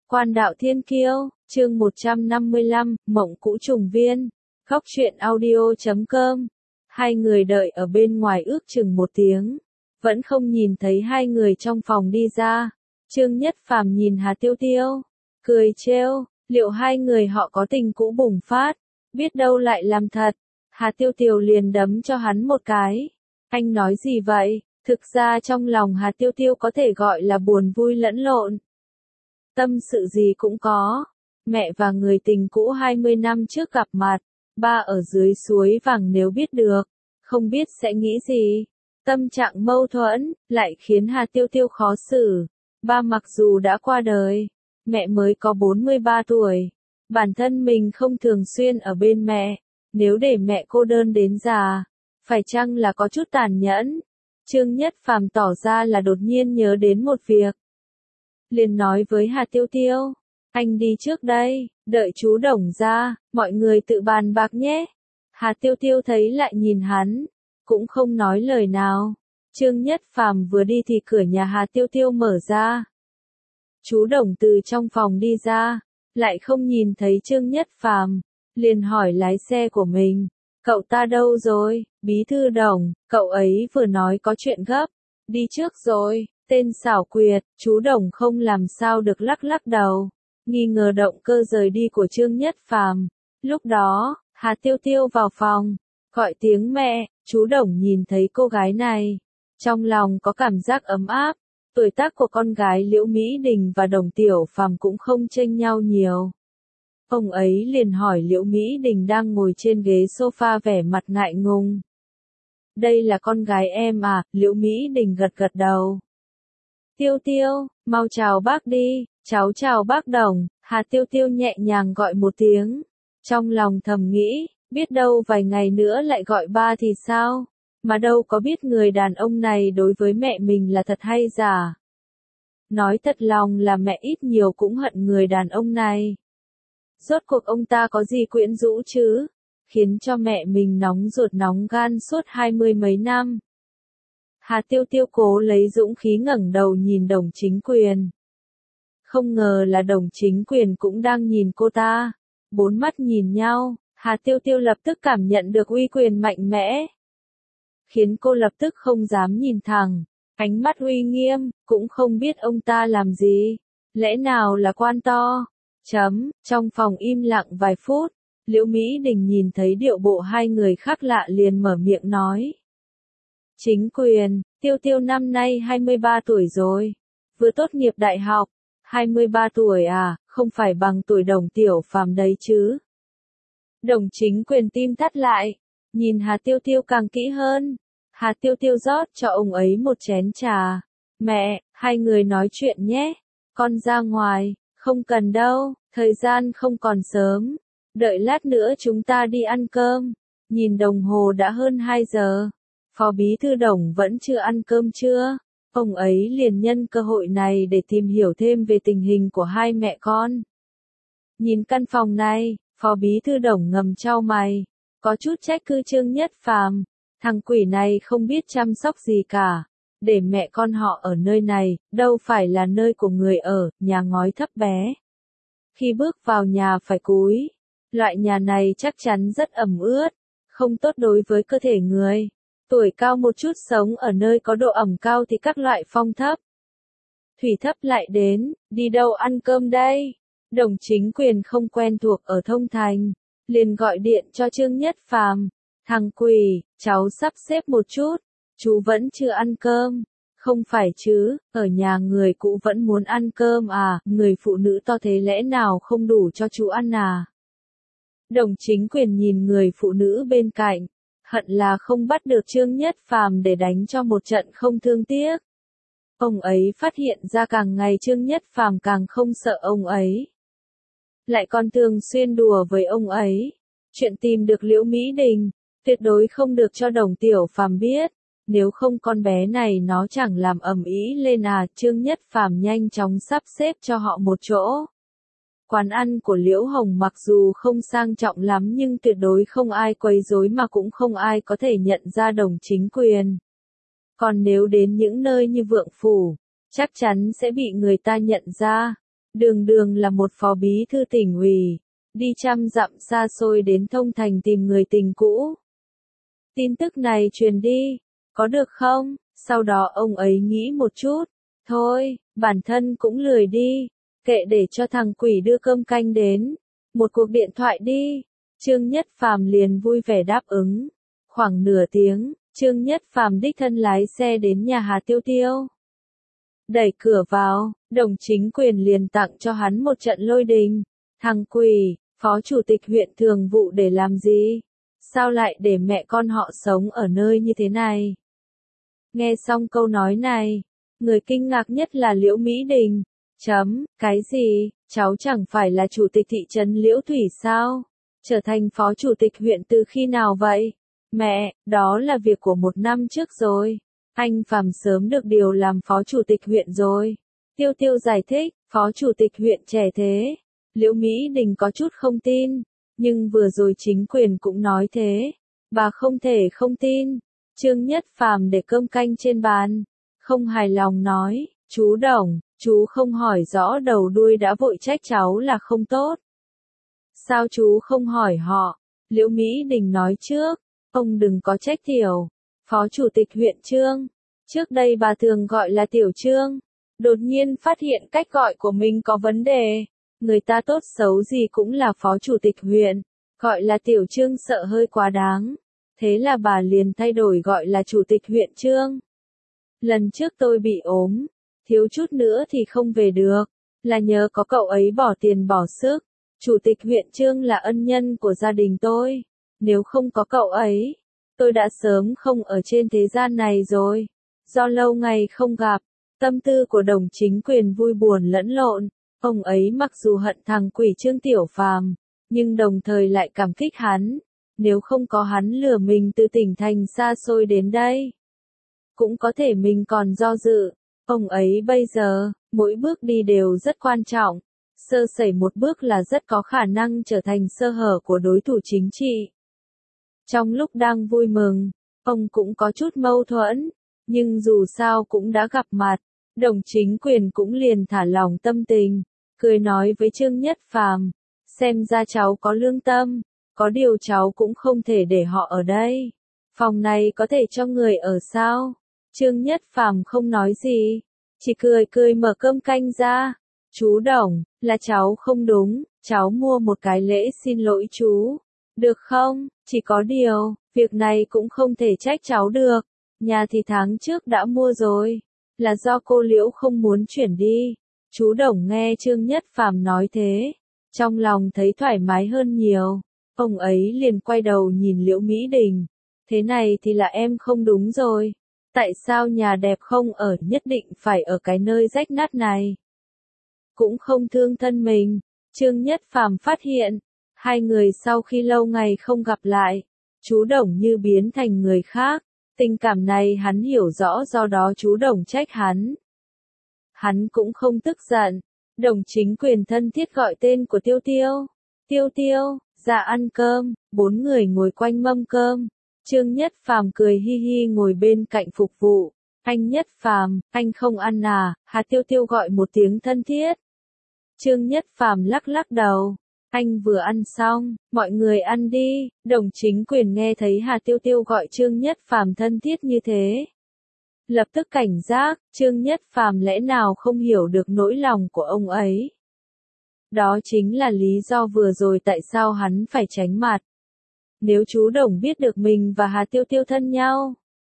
Quan đạo thiên kiêu, chương 155, mộng cũ trùng viên. Góc truyện audio.com. Hai người đợi ở bên ngoài ước chừng 1 tiếng. Vẫn không nhìn thấy hai người trong phòng đi ra. Trương Nhất Phàm nhìn Hà Tiêu Tiêu. Cười trêu, liệu hai người họ có tình cũ bùng phát. Biết đâu lại làm thật. Hà Tiêu Tiêu liền đấm cho hắn một cái. Anh nói gì vậy? Thực ra trong lòng Hà Tiêu Tiêu có thể gọi là buồn vui lẫn lộn. Tâm sự gì cũng có. Mẹ và người tình cũ 20 năm trước gặp mặt. Ba ở dưới suối vàng nếu biết được. Không biết sẽ nghĩ gì. Tâm trạng mâu thuẫn, lại khiến Hà Tiêu Tiêu khó xử. Ba mặc dù đã qua đời. Mẹ mới có 43 tuổi. Bản thân mình không thường xuyên ở bên mẹ. Nếu để mẹ cô đơn đến già. Phải chăng là có chút tàn nhẫn? Trương Nhất Phàm tỏ ra là đột nhiên nhớ đến một việc. Liền nói với Hà Tiêu Tiêu, anh đi trước đây, đợi chú Đồng ra, mọi người tự bàn bạc nhé. Hà Tiêu Tiêu thấy lại nhìn hắn, cũng không nói lời nào. Trương Nhất Phàm vừa đi thì cửa nhà Hà Tiêu Tiêu mở ra. Chú Đồng từ trong phòng đi ra, lại không nhìn thấy Trương Nhất Phàm, liền hỏi lái xe của mình, cậu ta đâu rồi? Bí thư Đồng, cậu ấy vừa nói có chuyện gấp, đi trước rồi. Tên xảo quyệt, chú Đồng không làm sao được lắc lắc đầu, nghi ngờ động cơ rời đi của Trương Nhất Phàm. Lúc đó, Hà Tiêu Tiêu vào phòng, gọi tiếng mẹ, chú Đồng nhìn thấy cô gái này. Trong lòng có cảm giác ấm áp, tuổi tác của con gái Liễu Mỹ Đình và Đồng Tiểu Phàm cũng không chênh nhau nhiều. Ông ấy liền hỏi Liễu Mỹ Đình đang ngồi trên ghế sofa vẻ mặt ngại ngùng. Đây là con gái em à? Liễu Mỹ Đình gật gật đầu. Tiêu Tiêu, mau chào bác đi, cháu chào bác Đồng. Hà Tiêu Tiêu nhẹ nhàng gọi một tiếng. Trong lòng thầm nghĩ, biết đâu vài ngày nữa lại gọi ba thì sao? Mà đâu có biết người đàn ông này đối với mẹ mình là thật hay giả. Nói thật lòng là mẹ ít nhiều cũng hận người đàn ông này. Rốt cuộc ông ta có gì quyến rũ chứ? Khiến cho mẹ mình nóng ruột nóng gan suốt 20 mấy năm. Hà Tiêu Tiêu cố lấy dũng khí ngẩng đầu nhìn Đồng Chính Quyền. Không ngờ là Đồng Chính Quyền cũng đang nhìn cô ta. 4 mắt nhìn nhau, Hà Tiêu Tiêu lập tức cảm nhận được uy quyền mạnh mẽ. Khiến cô lập tức không dám nhìn thẳng, ánh mắt uy nghiêm, cũng không biết ông ta làm gì. Lẽ nào là quan to? Trong phòng im lặng vài phút, Liễu Mỹ Đình nhìn thấy điệu bộ hai người khác lạ liền mở miệng nói. Chính Quyền, Tiêu Tiêu năm nay 23 tuổi rồi, vừa tốt nghiệp đại học. 23 tuổi à, không phải bằng tuổi Đồng Tiểu Phàm đấy chứ. Đồng Chính Quyền tim thắt lại, nhìn Hà Tiêu Tiêu càng kỹ hơn. Hà Tiêu Tiêu rót cho ông ấy một chén trà. Mẹ, hai người nói chuyện nhé, con ra ngoài. Không cần đâu, thời gian không còn sớm. Đợi lát nữa chúng ta đi ăn cơm. Nhìn đồng hồ đã hơn 2 giờ. Phó Bí thư Đồng vẫn chưa ăn cơm chưa? Ông ấy liền nhân cơ hội này để tìm hiểu thêm về tình hình của hai mẹ con. Nhìn căn phòng này, Phó Bí thư Đồng ngầm chau mày, có chút trách cứ Trương Nhất Phàm. Thằng quỷ này không biết chăm sóc gì cả. Để mẹ con họ ở nơi này, đâu phải là nơi của người ở, nhà ngói thấp bé. Khi bước vào nhà phải cúi. Loại nhà này chắc chắn rất ẩm ướt, không tốt đối với cơ thể người. Tuổi cao một chút sống ở nơi có độ ẩm cao thì các loại phong thấp. Thủy thấp lại đến, đi đâu ăn cơm đây? Đồng Chính Quyền không quen thuộc ở Thông Thành, liền gọi điện cho Trương Nhất Phàm. Thằng quỷ, cháu sắp xếp một chút, chú vẫn chưa ăn cơm. Không phải chứ, ở nhà người cũ vẫn muốn ăn cơm à, người phụ nữ to thế lẽ nào không đủ cho chú ăn à? Đồng Chính Quyền nhìn người phụ nữ bên cạnh, hận là không bắt được Trương Nhất Phàm để đánh cho một trận không thương tiếc. Ông ấy phát hiện ra càng ngày Trương Nhất Phàm càng không sợ ông ấy. Lại còn thường xuyên đùa với ông ấy. Chuyện tìm được Liễu Mỹ Đình, tuyệt đối không được cho Đồng Tiểu Phàm biết. Nếu không con bé này nó chẳng làm ầm ĩ lên à. Trương Nhất Phàm nhanh chóng sắp xếp cho họ một chỗ. Quán ăn của Liễu Hồng mặc dù không sang trọng lắm nhưng tuyệt đối không ai quấy rối mà cũng không ai có thể nhận ra Đồng Chính Quyền. Còn nếu đến những nơi như Vượng Phủ, chắc chắn sẽ bị người ta nhận ra. đường đường là một phó bí thư tỉnh ủy, đi trăm dặm xa xôi đến Thông Thành tìm người tình cũ. Tin tức này truyền đi, có được không? Sau đó ông ấy nghĩ một chút, thôi, bản thân cũng lười đi, kệ để cho thằng quỷ đưa cơm canh đến, một cuộc điện thoại đi. Trương Nhất Phàm liền vui vẻ đáp ứng. Khoảng nửa tiếng, Trương Nhất Phàm đích thân lái xe đến nhà Hà Tiêu Tiêu. Đẩy cửa vào, đồng chính quyền liền tặng cho hắn một trận lôi đình. Thằng quỷ, phó chủ tịch huyện thường vụ để làm gì? Sao lại để mẹ con họ sống ở nơi như thế này? Nghe xong câu nói này, người kinh ngạc nhất là Liễu Mỹ Đình. Cái gì, cháu chẳng phải là chủ tịch thị trấn Liễu Thủy sao? Trở thành phó chủ tịch huyện từ khi nào vậy? Mẹ, đó là việc của 1 năm trước rồi. Anh Phàm sớm được điều làm phó chủ tịch huyện rồi. Tiêu Tiêu giải thích, phó chủ tịch huyện trẻ thế. Liễu Mỹ Đình có chút không tin, nhưng vừa rồi chính quyền cũng nói thế. Bà không thể không tin. Trương Nhất Phàm để cơm canh trên bàn, không hài lòng nói, chú Đồng, chú không hỏi rõ đầu đuôi đã vội trách cháu là không tốt. Sao chú không hỏi họ? Liễu Mỹ Đình nói trước, ông đừng có trách Tiểu, phó chủ tịch huyện Trương. Trước đây bà thường gọi là Tiểu Trương, đột nhiên phát hiện cách gọi của mình có vấn đề. Người ta tốt xấu gì cũng là phó chủ tịch huyện, gọi là Tiểu Trương sợ hơi quá đáng. Thế là bà liền thay đổi gọi là chủ tịch huyện Trương. Lần trước tôi bị ốm, thiếu chút nữa thì không về được, là nhờ có cậu ấy bỏ tiền bỏ sức. Chủ tịch huyện Trương là ân nhân của gia đình tôi, nếu không có cậu ấy, tôi đã sớm không ở trên thế gian này rồi. Do lâu ngày không gặp, tâm tư của đồng chính quyền vui buồn lẫn lộn, ông ấy mặc dù hận thằng quỷ Trương Tiểu Phàm, nhưng đồng thời lại cảm kích hắn. Nếu không có hắn lừa mình từ tỉnh thành xa xôi đến đây, cũng có thể mình còn do dự. Ông ấy bây giờ, mỗi bước đi đều rất quan trọng. Sơ sẩy một bước là rất có khả năng trở thành sơ hở của đối thủ chính trị. Trong lúc đang vui mừng, ông cũng có chút mâu thuẫn, nhưng dù sao cũng đã gặp mặt, đồng chính quyền cũng liền thả lỏng tâm tình, cười nói với Trương Nhất Phàm, xem ra cháu có lương tâm, có điều cháu cũng không thể để họ ở đây. Phòng này có thể cho người ở sao? Trương Nhất Phàm không nói gì, chỉ cười cười mở cơm canh ra. Chú Đồng, là cháu không đúng, cháu mua một cái lễ xin lỗi chú. Được không? Chỉ có điều, việc này cũng không thể trách cháu được. Nhà thì tháng trước đã mua rồi, là do cô Liễu không muốn chuyển đi. Chú Đồng nghe Trương Nhất Phàm nói thế, trong lòng thấy thoải mái hơn nhiều. Ông ấy liền quay đầu nhìn Liễu Mỹ Đình. Thế này thì là em không đúng rồi. Tại sao nhà đẹp không ở nhất định phải ở cái nơi rách nát này? Cũng không thương thân mình. Trương Nhất Phàm phát hiện, hai người sau khi lâu ngày không gặp lại, chú Đồng như biến thành người khác. Tình cảm này hắn hiểu rõ, do đó chú Đồng trách hắn. Hắn cũng không tức giận. Đồng chính quyền thân thiết gọi tên của Tiêu Tiêu. Tiêu Tiêu, ra ăn cơm. 4 người ngồi quanh mâm cơm. Trương Nhất Phàm cười hi hi ngồi bên cạnh phục vụ. Anh Nhất Phàm, anh không ăn à? Hà Tiêu Tiêu gọi một tiếng thân thiết. Trương Nhất Phàm lắc lắc đầu. Anh vừa ăn xong, mọi người ăn đi. Đồng chính quyền nghe thấy Hà Tiêu Tiêu gọi Trương Nhất Phàm thân thiết như thế, lập tức cảnh giác. Trương Nhất Phàm lẽ nào không hiểu được nỗi lòng của ông ấy? Đó chính là lý do vừa rồi tại sao hắn phải tránh mặt. Nếu chú Đồng biết được mình và Hà Tiêu Tiêu thân nhau,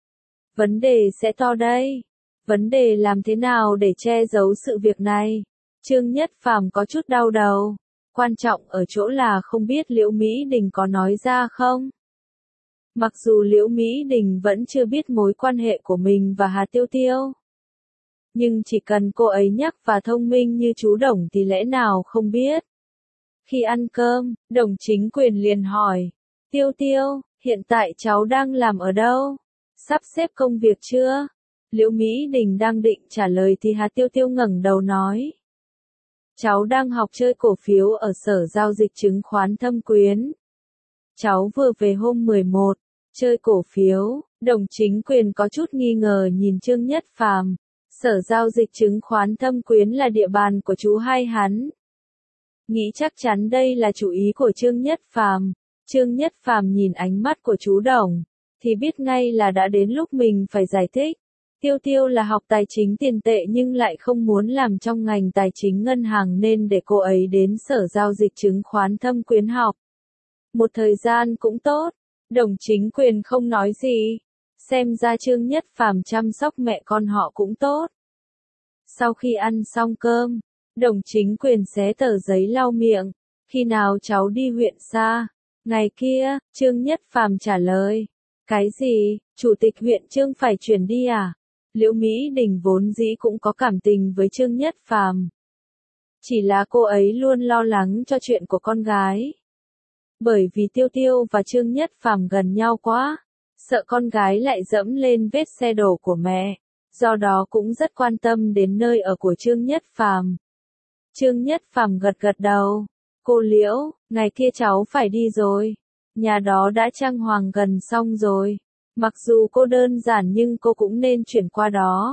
vấn đề sẽ to đây. Vấn đề làm thế nào để che giấu sự việc này? Trương Nhất Phàm có chút đau đầu. Quan trọng ở chỗ là không biết Liễu Mỹ Đình có nói ra không? Mặc dù Liễu Mỹ Đình vẫn chưa biết mối quan hệ của mình và Hà Tiêu Tiêu, nhưng chỉ cần cô ấy nhắc và thông minh như chú Đồng thì lẽ nào không biết. Khi ăn cơm, đồng chính quyền liền hỏi, Tiêu Tiêu, hiện tại cháu đang làm ở đâu? Sắp xếp công việc chưa? Liễu Mỹ Đình đang định trả lời thì Hà Tiêu Tiêu ngẩng đầu nói, cháu đang học chơi cổ phiếu ở sở giao dịch chứng khoán Thâm Quyến. Cháu vừa về hôm 11, chơi cổ phiếu. Đồng chính quyền có chút nghi ngờ nhìn Trương Nhất Phàm. Sở giao dịch chứng khoán Thâm Quyến là địa bàn của chú hai hắn. Nghĩ chắc chắn đây là chủ ý của Trương Nhất Phàm. Trương Nhất Phàm nhìn ánh mắt của chú Đồng, thì biết ngay là đã đến lúc mình phải giải thích. Tiêu Tiêu là học tài chính tiền tệ nhưng lại không muốn làm trong ngành tài chính ngân hàng nên để cô ấy đến sở giao dịch chứng khoán Thâm Quyến học. Một thời gian cũng tốt, Đồng Chính Quyền không nói gì. Xem ra Trương Nhất Phàm chăm sóc mẹ con họ cũng tốt. Sau khi ăn xong cơm, Đồng Chính Quyền xé tờ giấy lau miệng. Khi nào cháu đi huyện xa? Ngày kia, Trương Nhất Phàm trả lời. Cái gì, chủ tịch huyện Trương phải chuyển đi à? Liễu Mỹ Đình vốn dĩ cũng có cảm tình với Trương Nhất Phàm. Chỉ là cô ấy luôn lo lắng cho chuyện của con gái. Bởi vì Tiêu Tiêu và Trương Nhất Phàm gần nhau quá, sợ con gái lại dẫm lên vết xe đổ của mẹ, do đó cũng rất quan tâm đến nơi ở của Trương Nhất Phàm. Trương Nhất Phàm gật gật đầu. Cô Liễu, ngày kia cháu phải đi rồi. Nhà đó đã trang hoàng gần xong rồi. Mặc dù cô đơn giản nhưng cô cũng nên chuyển qua đó.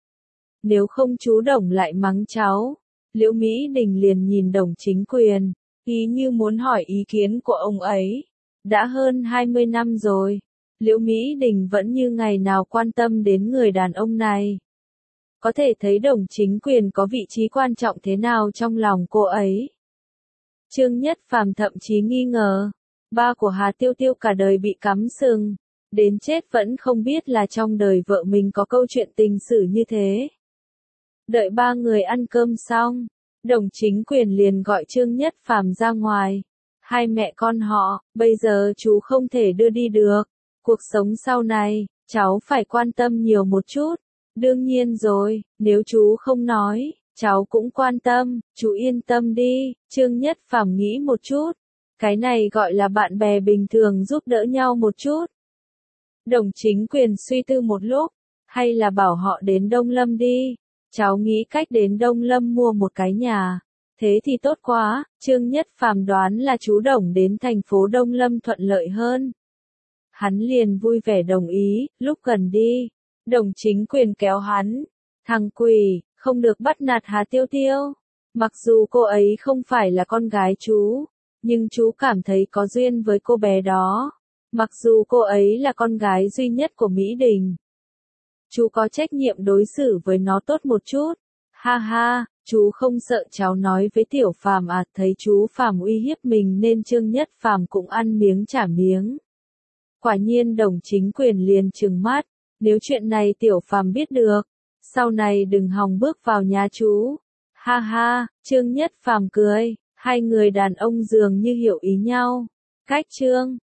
Nếu không chú Đồng lại mắng cháu. Liễu Mỹ Đình liền nhìn Đồng Chính Quyền, ý như muốn hỏi ý kiến của ông ấy. Đã hơn 20 năm rồi, Liễu Mỹ Đình vẫn như ngày nào quan tâm đến người đàn ông này. Có thể thấy Đồng Chính Quyền có vị trí quan trọng thế nào trong lòng cô ấy. Trương Nhất Phàm thậm chí nghi ngờ, ba của Hà Tiêu Tiêu cả đời bị cắm sừng, đến chết vẫn không biết là trong đời vợ mình có câu chuyện tình sử như thế. Đợi ba người ăn cơm xong, Đồng Chính Quyền liền gọi Trương Nhất Phàm ra ngoài. Hai mẹ con họ, bây giờ chú không thể đưa đi được. Cuộc sống sau này, cháu phải quan tâm nhiều một chút. Đương nhiên rồi, nếu chú không nói, cháu cũng quan tâm, chú yên tâm đi. Trương Nhất Phàm nghĩ một chút. Cái này gọi là bạn bè bình thường giúp đỡ nhau một chút. Đồng Chính Quyền suy tư một lúc, hay là bảo họ đến Đông Lâm đi. Cháu nghĩ cách đến Đông Lâm mua một cái nhà. Thế thì tốt quá, Trương Nhất Phàm đoán là chú Đồng đến thành phố Đông Lâm thuận lợi hơn. Hắn liền vui vẻ đồng ý, lúc gần đi. Đồng Chính Quyền kéo hắn. Thằng quỷ, không được bắt nạt Hà Tiêu Tiêu. Mặc dù cô ấy không phải là con gái chú, nhưng chú cảm thấy có duyên với cô bé đó. Mặc dù cô ấy là con gái duy nhất của Mỹ Đình, chú có trách nhiệm đối xử với nó tốt một chút. Ha ha, chú không sợ cháu nói với Tiểu Phàm à? Thấy chú Phàm uy hiếp mình nên Trương Nhất Phàm cũng ăn miếng trả miếng. Quả nhiên Đồng Chính Quyền liền trừng mắt, nếu chuyện này Tiểu Phàm biết được, sau này đừng hòng bước vào nhà chú. Ha ha, Trương Nhất Phàm cười, hai người đàn ông dường như hiểu ý nhau. Cách chương